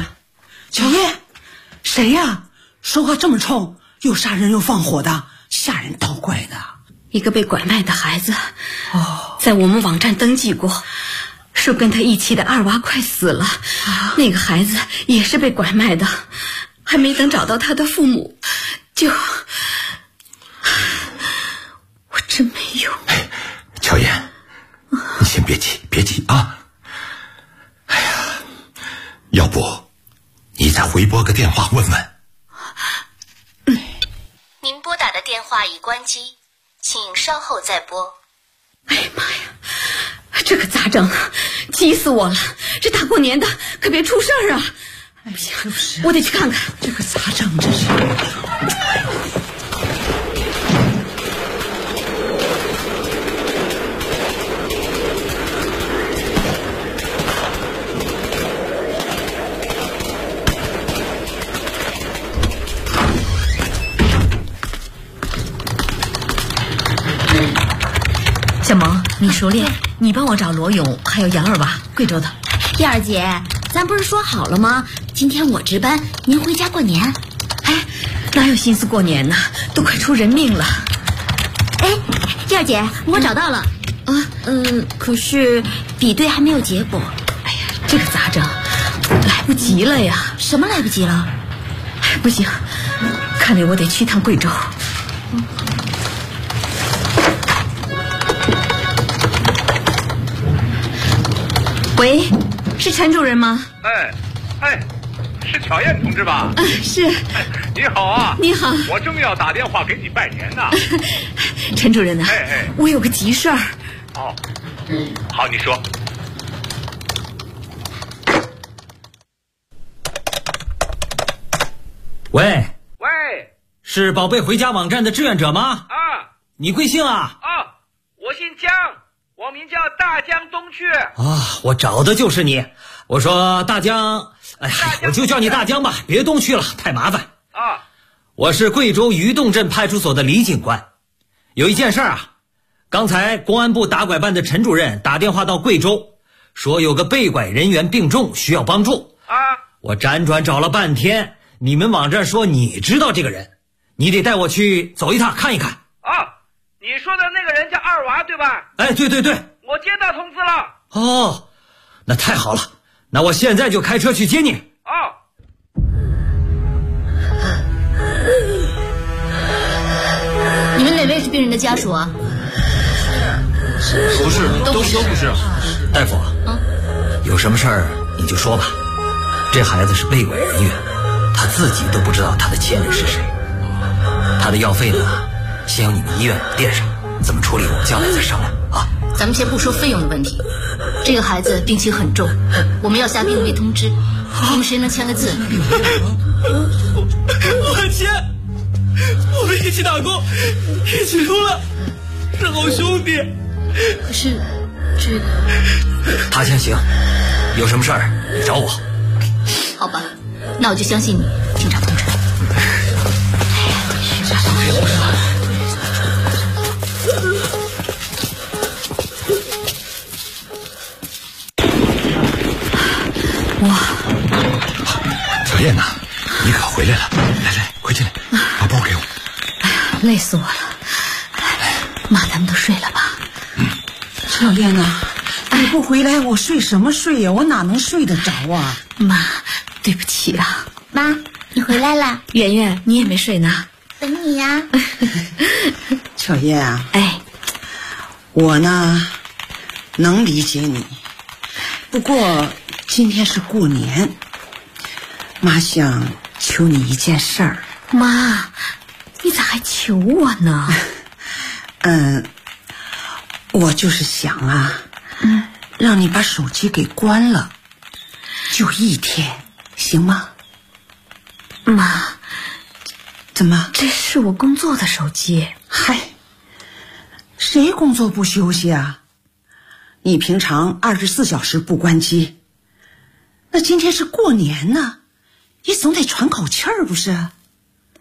Speaker 18: 谁呀？说话这么冲，又杀人又放火的，吓人倒怪的。
Speaker 15: 一个被拐卖的孩子，在我们网站登记过，说跟他一起的二娃快死了，那个孩子也是被拐卖的，还没等找到他的父母，就……我真没用。
Speaker 17: 乔燕，你先别急啊！哎呀，要不你再回拨个电话问问。
Speaker 8: 您拨打的电话已关机，请稍后再拨。
Speaker 15: 哎呀妈呀，这可咋整啊？急死我了！这大过年的，可别出事儿啊！不行，我得去看看。
Speaker 18: 这可咋整？这是。
Speaker 1: 小萌，你熟练，你帮我找罗勇还有杨二娃，贵州的。
Speaker 19: 燕儿姐，咱不是说好了吗？今天我值班，您回家过年。
Speaker 1: 哎，哪有心思过年呢？都快出人命了。
Speaker 19: 哎，燕儿姐，我找到了。可是比对还没有结果。
Speaker 1: 哎呀，这可咋整？来不及了呀！
Speaker 19: 什么来不及了？
Speaker 1: 哎，不行，看来我得去趟贵州。喂，是陈主任吗？
Speaker 20: 哎，是巧燕同志吧？
Speaker 1: 是。
Speaker 20: 你好啊！
Speaker 1: 你好，
Speaker 20: 我正要打电话给你拜年呢。
Speaker 1: 陈主任呐，我有个急事儿。
Speaker 20: 哦，好，你说。
Speaker 13: 喂，
Speaker 11: 是宝贝回家网站的志愿者吗？
Speaker 16: 啊，
Speaker 11: 你贵姓啊？
Speaker 16: 我姓江，我名叫大江东去。
Speaker 11: 我找的就是你。我说大江，我就叫你大江吧，别东去了，太麻烦。我是贵州榆洞镇派出所的李警官。有一件事啊，刚才公安部打拐办的陈主任打电话到贵州，说有个被拐人员病重，需要帮助。我辗转找了半天，你们网站说你知道这个人，你得带我去走一趟看一看。
Speaker 16: 你说的那个人叫二娃对吧？
Speaker 11: 对，
Speaker 16: 我接到通知了。
Speaker 11: 那太好了，那我现在就开车去接你。
Speaker 19: 你们哪位是病人的家属啊？
Speaker 11: 不是，都不是。大夫，有什么事儿你就说吧。这孩子是被拐人员，他自己都不知道他的亲人是谁。他的药费呢，先由你们医院垫上，怎么处理我们将来再商量啊。
Speaker 19: 咱们先不说费用的问题，这个孩子病情很重，我们要下病危通知，你们谁能签个字？
Speaker 16: 我签，我们一起打工，一起出来，是好兄弟。
Speaker 19: 可是这个
Speaker 11: 他先行，有什么事儿你找我。
Speaker 19: 好吧，那我就相信你，警察同志。
Speaker 17: 小燕呐，你可回来了，来，快进来，把包给我。
Speaker 15: 累死我了。妈，咱们都睡了吧？
Speaker 18: 小燕呐，你不回来，我睡什么睡呀？我哪能睡得着啊？
Speaker 15: 妈，对不起啊。
Speaker 19: 妈，你回来了。
Speaker 15: 圆圆，你也没睡呢。
Speaker 19: 等你呀。
Speaker 18: 小燕啊，我呢能理解你，不过今天是过年，妈想求你一件事儿。
Speaker 15: 妈，你咋还求我呢？
Speaker 18: 我就是想啊，让你把手机给关了，就1天，行吗？
Speaker 15: 妈，
Speaker 18: 怎么？
Speaker 15: 这是我工作的手机。
Speaker 18: 嗨，谁工作不休息啊？你平常24小时不关机，那今天是过年呢，你总得喘口气儿不是？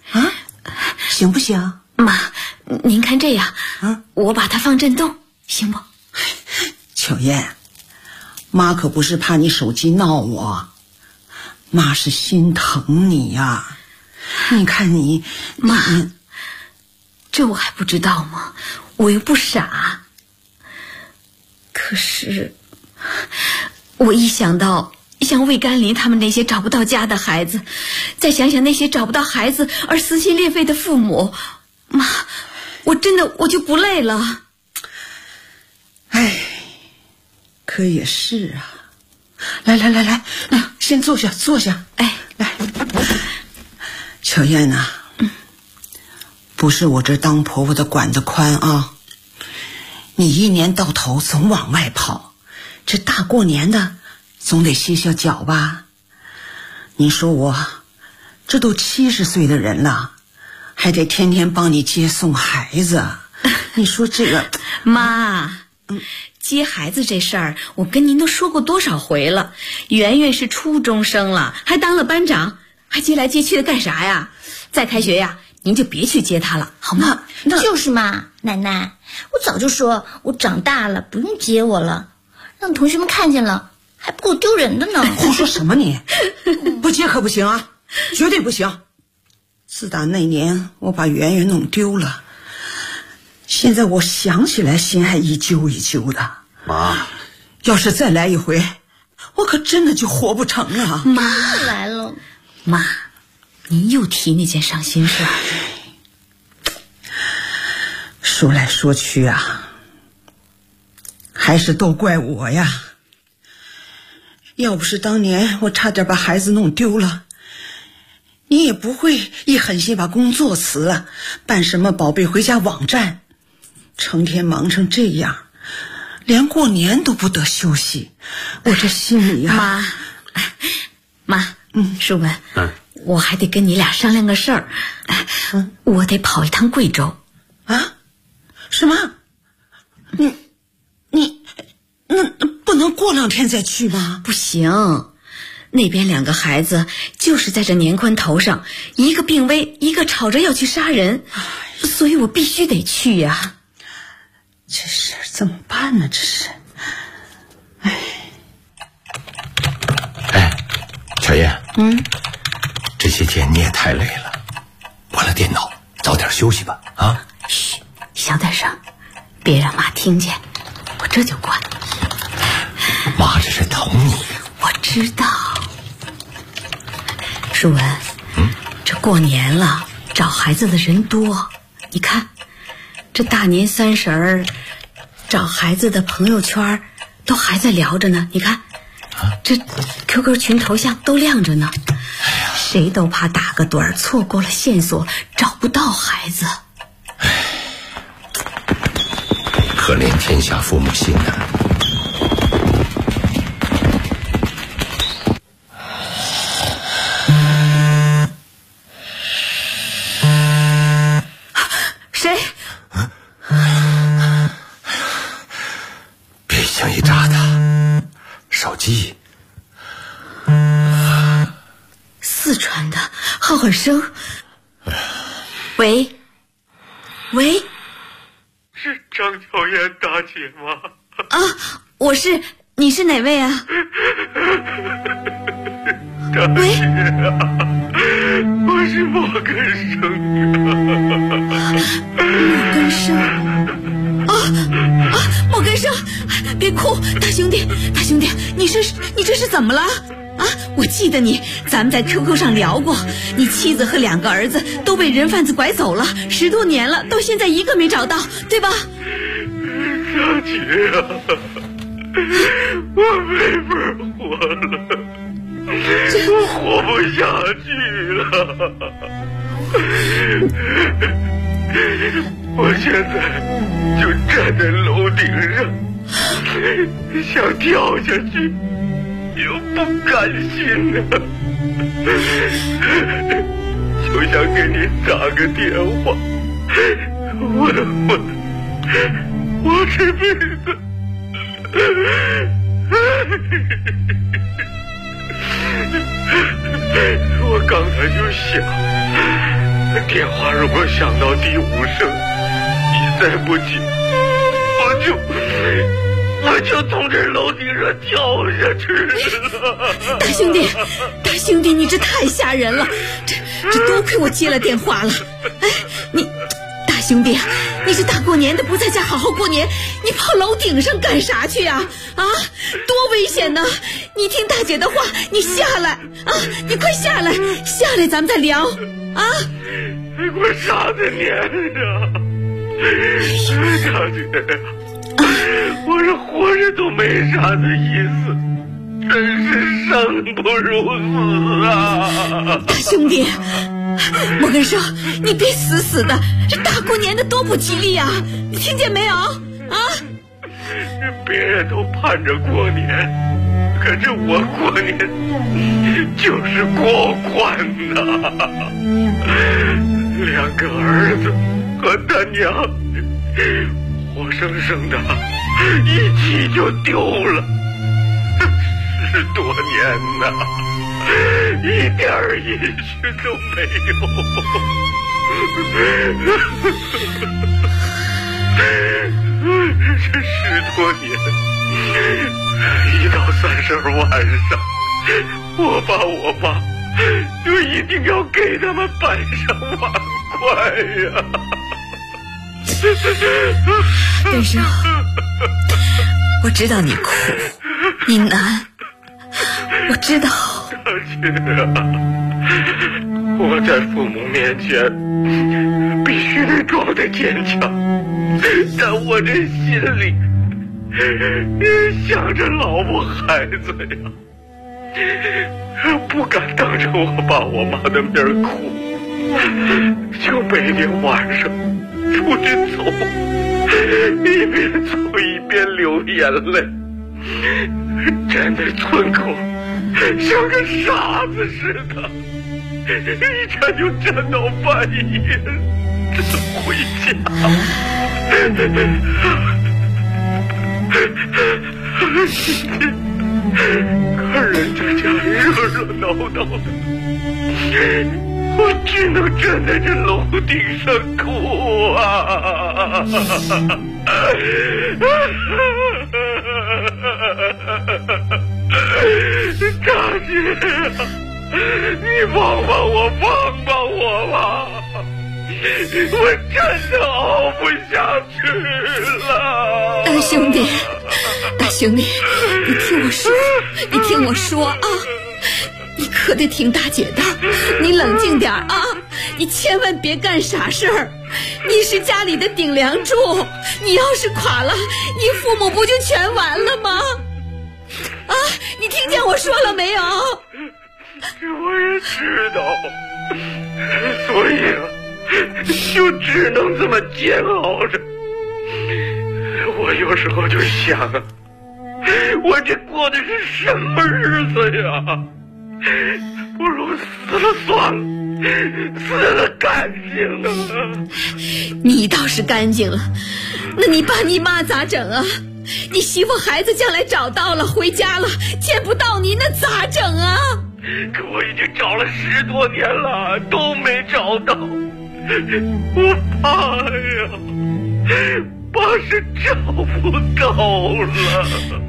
Speaker 18: 啊，行不行？
Speaker 15: 妈，您看这样，我把它放震动，行不？
Speaker 18: 巧燕，妈可不是怕你手机闹我，妈是心疼你呀。你看你，
Speaker 15: 妈，这我还不知道吗？我又不傻。可是，我一想到像魏甘霖他们那些找不到家的孩子，再想想那些找不到孩子而撕心裂肺的父母，妈，我真的就不累了。
Speaker 18: 哎，可也是啊。来，先坐下。
Speaker 15: 哎，
Speaker 18: 来，巧燕呐，不是我这当婆婆的管得宽啊。你一年到头总往外跑，这大过年的总得歇歇脚吧。你说我这都70岁的人了，还得天天帮你接送孩子，你说这个
Speaker 15: 妈，接孩子这事儿我跟您都说过多少回了。圆圆是初中生了，还当了班长，还接来接去的干啥呀？再开学呀，您就别去接她了，好吗？
Speaker 19: 就是嘛，奶奶，我早就说我长大了不用接我了，让同学们看见了还不够丢人的呢。
Speaker 18: 胡说什么你？不接可不行啊，绝对不行。自打那年我把圆圆弄丢了，现在我想起来心还一揪一揪的。
Speaker 3: 妈，
Speaker 18: 要是再来一回，我可真的就活不成了。
Speaker 15: 妈
Speaker 19: 来了，
Speaker 15: 妈，您又提那件伤心事儿。
Speaker 18: 说来说去啊，还是都怪我呀。要不是当年我差点把孩子弄丢了，你也不会一狠心把工作辞了，办什么宝贝回家网站，成天忙成这样，连过年都不得休息。我这心里啊，
Speaker 15: 妈，淑文，我还得跟你俩商量个事儿。我得跑一趟贵州。
Speaker 18: 啊？什么？你那不能过2天再去吗？
Speaker 15: 不行，那边2个孩子就是在这年关头上，一个病危，一个吵着要去杀人，所以我必须得去呀。
Speaker 18: 这事儿怎么办呢？这是，
Speaker 17: 巧燕，这些天你也太累了，关了电脑，早点休息吧。啊，
Speaker 15: 嘘，小点声，别让妈听见，我这就关。
Speaker 17: 妈这是疼你。
Speaker 15: 我知道。淑文，这过年了，找孩子的人多，你看这大年30找孩子的朋友圈都还在聊着呢，你看这 QQ 群头像都亮着呢，谁都怕打个盹儿错过了线索，找不到孩子。
Speaker 17: 可怜天下父母心啊。
Speaker 15: 谁？
Speaker 17: 别一惊一乍的，手机。
Speaker 15: 四川的浩尔生。喂，
Speaker 16: 是张巧燕大姐吗？
Speaker 15: 啊，我是，你是哪位啊？
Speaker 16: 张姐啊，我是莫根生
Speaker 15: 莫根生。莫根生，别哭，大兄弟，你这是怎么了？啊，我记得你，咱们在 QQ 上聊过，你妻子和2个儿子都被人贩子拐走了，10多年了，到现在一个没找到，对吧？
Speaker 16: 大姐啊，我没法活了，我活不下去了，我现在就站在楼顶上，想跳下去，又不甘心啊，就想给你打个电话，我这辈子，我刚才就想， 电话如果响到第5声，你再不接，我就从这楼顶上跳下去了。
Speaker 15: 大兄弟，你这太吓人了，这多亏我接了电话了。哎，大兄弟，你这大过年的不在家好好过年，你跑楼顶上干啥去呀？啊，多危险呢！你听大姐的话，你下来啊，你快下来，咱们再聊啊！
Speaker 16: 我啥子年呀？大姐，我这活着都没啥子意思，真是生不如死啊！
Speaker 15: 大兄弟，我跟你说，你别死的，这大过年的多不吉利啊！你听见没有？啊！
Speaker 16: 别人都盼着过年，可是我过年就是过关呐。2个儿子和他娘活生生的一起就丢了，10多年呐，一点音讯都没有。这10多年，一到30晚上，我爸就一定要给他们摆上碗筷呀。
Speaker 15: 人生，我知道你苦，你难，我知道。
Speaker 16: 大姐啊，我在父母面前必须得装得坚强，但我这心里想着老婆孩子呀，不敢当着我爸我妈的面哭，就每天晚上出去走，一边走一边流眼泪，站在村口像个傻子似的，一站就站到半夜回家。看人家家热闹闹的，我只能站在这楼顶上哭啊！大姐，你帮我吧，我真的熬不下去了。
Speaker 15: 大兄弟，你听我说啊，你可得听大姐的，你冷静点啊，你千万别干傻事儿。你是家里的顶梁柱，你要是垮了，你父母不就全完了吗？啊，你听见我说了没有？
Speaker 16: 我也知道，所以就只能这么煎熬着。我有时候就想啊，我这过的是什么日子呀？不如死了算了，死了干净了。
Speaker 15: 你倒是干净了，那你爸你妈咋整啊？你媳妇孩子将来找到了，回家了，见不到你，那咋整啊？
Speaker 16: 可我已经找了10多年了，都没找到。我怕呀，怕是找不到了。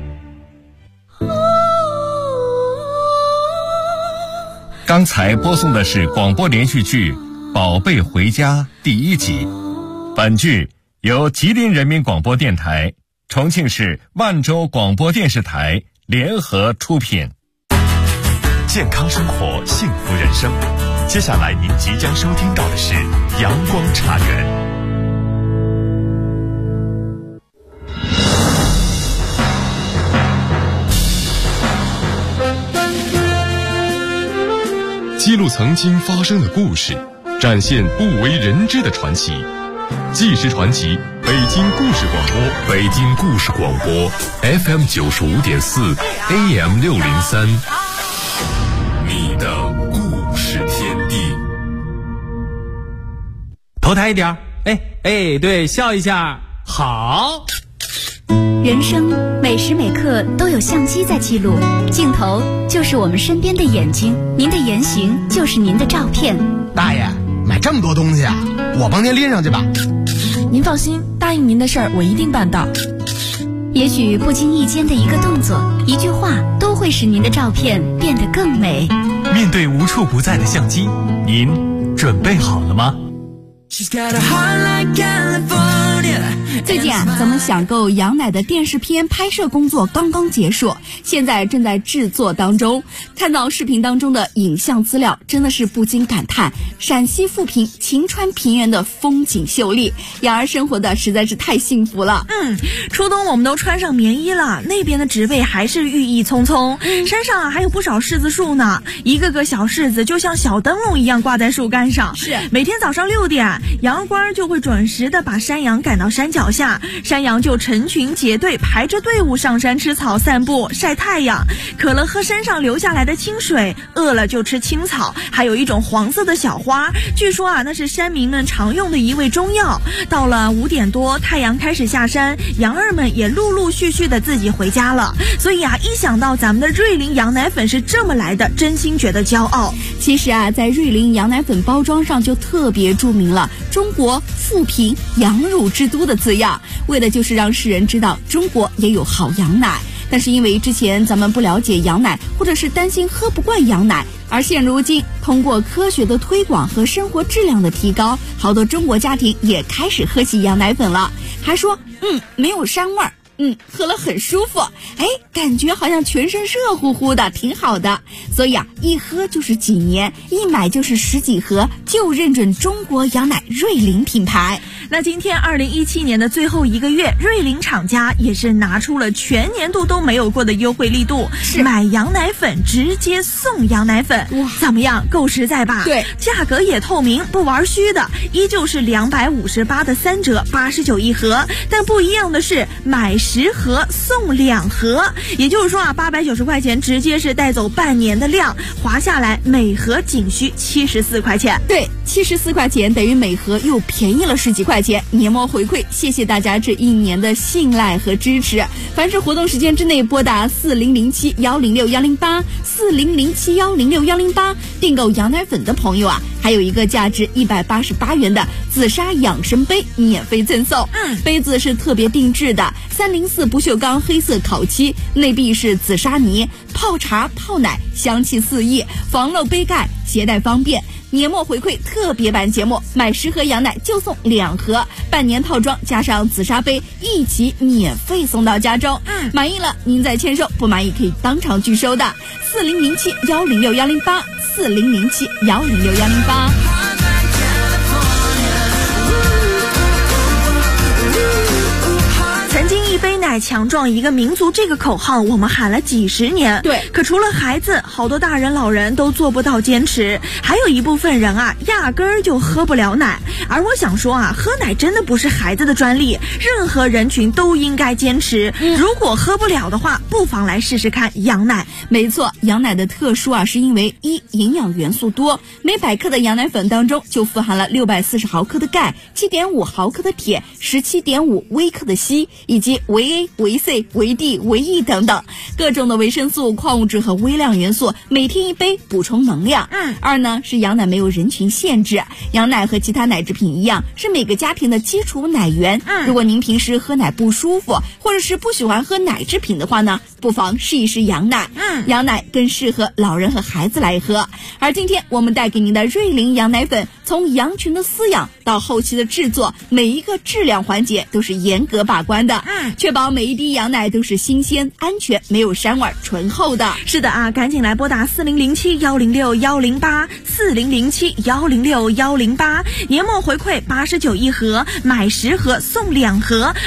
Speaker 5: 刚才播送的是广播连续剧《宝贝回家》第1集，本剧由吉林人民广播电台、重庆市万州广播电视台联合出品。
Speaker 21: 健康生活，幸福人生。接下来您即将收听到的是阳光茶园。
Speaker 5: 记录曾经发生的故事，展现不为人知的传奇。纪实传奇，北京故事广播，
Speaker 2: 北京故事广播 FM 95.4 AM 603，你的故事天地。
Speaker 22: 头抬一点，哎，对，笑一下，好。
Speaker 8: 人生每时每刻都有相机在记录，镜头就是我们身边的眼睛，您的言行就是您的照片。
Speaker 22: 大爷，买
Speaker 3: 这么多东西啊？我帮您拎上去吧。
Speaker 9: 您放心，答应您的事儿我一定办到。
Speaker 8: 也许不经意间的一个动作、一句话，都会使您的照片变得更美。
Speaker 13: 面对无处不在的相机，您准备好了吗？
Speaker 4: 最近啊，咱们抢购羊奶的电视片拍摄工作刚刚结束，现在正在制作当中。看到视频当中的影像资料，真的是不禁感叹陕西富平晴川平原的风景秀丽，羊儿生活的实在是太幸福了。
Speaker 7: 初冬我们都穿上棉衣了，那边的植被还是郁郁葱葱，山上啊还有不少柿子树呢，一个个小柿子就像小灯笼一样挂在树干上。
Speaker 4: 是，
Speaker 7: 每天早上6点，羊儿官就会准时的把山羊赶到山脚下，山羊就成群结队排着队伍上山吃草、散步、晒太阳，渴了喝山上流下来的清水，饿了就吃青草，还有一种黄色的小花，据说啊那是山民们常用的一味中药。到了5点多，太阳开始下山，羊儿们也陆陆续续的自己回家了。所以啊，一想到咱们的瑞麟羊奶粉是这么来的，真心觉得骄傲。
Speaker 4: 其实啊，在瑞麟羊奶粉包装上就特别注明了中国富平羊乳之都的字样，为的就是让世人知道中国也有好羊奶。但是因为之前咱们不了解羊奶，或者是担心喝不惯羊奶，而现如今通过科学的推广和生活质量的提高，好多中国家庭也开始喝起羊奶粉了，还说没有膻味儿，喝了很舒服，感觉好像全身热乎乎的，挺好的。所以啊，一喝就是几年，一买就是10几盒，就认准中国羊奶瑞麟品牌。
Speaker 7: 那今天2017年的最后一个月，瑞麟厂家也是拿出了全年度都没有过的优惠力度，买羊奶粉直接送羊奶粉，怎么样？够实在吧？
Speaker 4: 对，
Speaker 7: 价格也透明，不玩虚的，依旧是258的3折，89一盒。但不一样的是，买10盒送2盒，也就是说啊，890块钱直接是带走半年的量，划下来每盒仅需74块钱。
Speaker 4: 对，74块钱等于每盒又便宜了10几块钱，年末回馈，谢谢大家这1年的信赖和支持。凡是活动时间之内拨打4007106108，4007106108订购羊奶粉的朋友啊，还有一个价值188元的紫砂养生杯免费赠送。杯子是特别定制的，304不锈钢黑色烤漆，内壁是紫砂泥，泡茶泡奶香气四溢，防漏杯盖，携带方便。年末回馈特别版节目，买10盒羊奶就送2盒，半年套装加上紫砂杯一起免费送到家中。满意了您再签收，不满意可以当场拒收的。4007106108，4007106108。
Speaker 7: 曾经一杯奶强壮一个民族这个口号我们喊了几十年，
Speaker 4: 对，
Speaker 7: 可除了孩子，好多大人老人都做不到坚持，还有一部分人啊压根儿就喝不了奶。而我想说啊，喝奶真的不是孩子的专利，任何人群都应该坚持。如果喝不了的话，不妨来试试看羊奶。
Speaker 4: 没错，羊奶的特殊啊，是因为营养元素多，每100克的羊奶粉当中就富含了640毫克的钙，7.5毫克的铁，17.5微克的硒，以及维 A、维 C、维 D、维 E 等等各种的维生素、矿物质和微量元素，每天1杯补充能量。二呢是羊奶没有人群限制，羊奶和其他奶制品一样，是每个家庭的基础奶源。如果您平时喝奶不舒服，或者是不喜欢喝奶制品的话呢，不妨试一试羊奶。羊奶更适合老人和孩子来喝。而今天我们带给您的瑞麟羊奶粉，从羊群的饲养到后期的制作，每一个质量环节都是严格把关的，确保每一滴羊奶都是新鲜、安全、没有膻味、醇厚的。
Speaker 7: 是的啊，赶紧来拨打4007106108，4007106108，年末回馈89一盒，买10盒送2盒。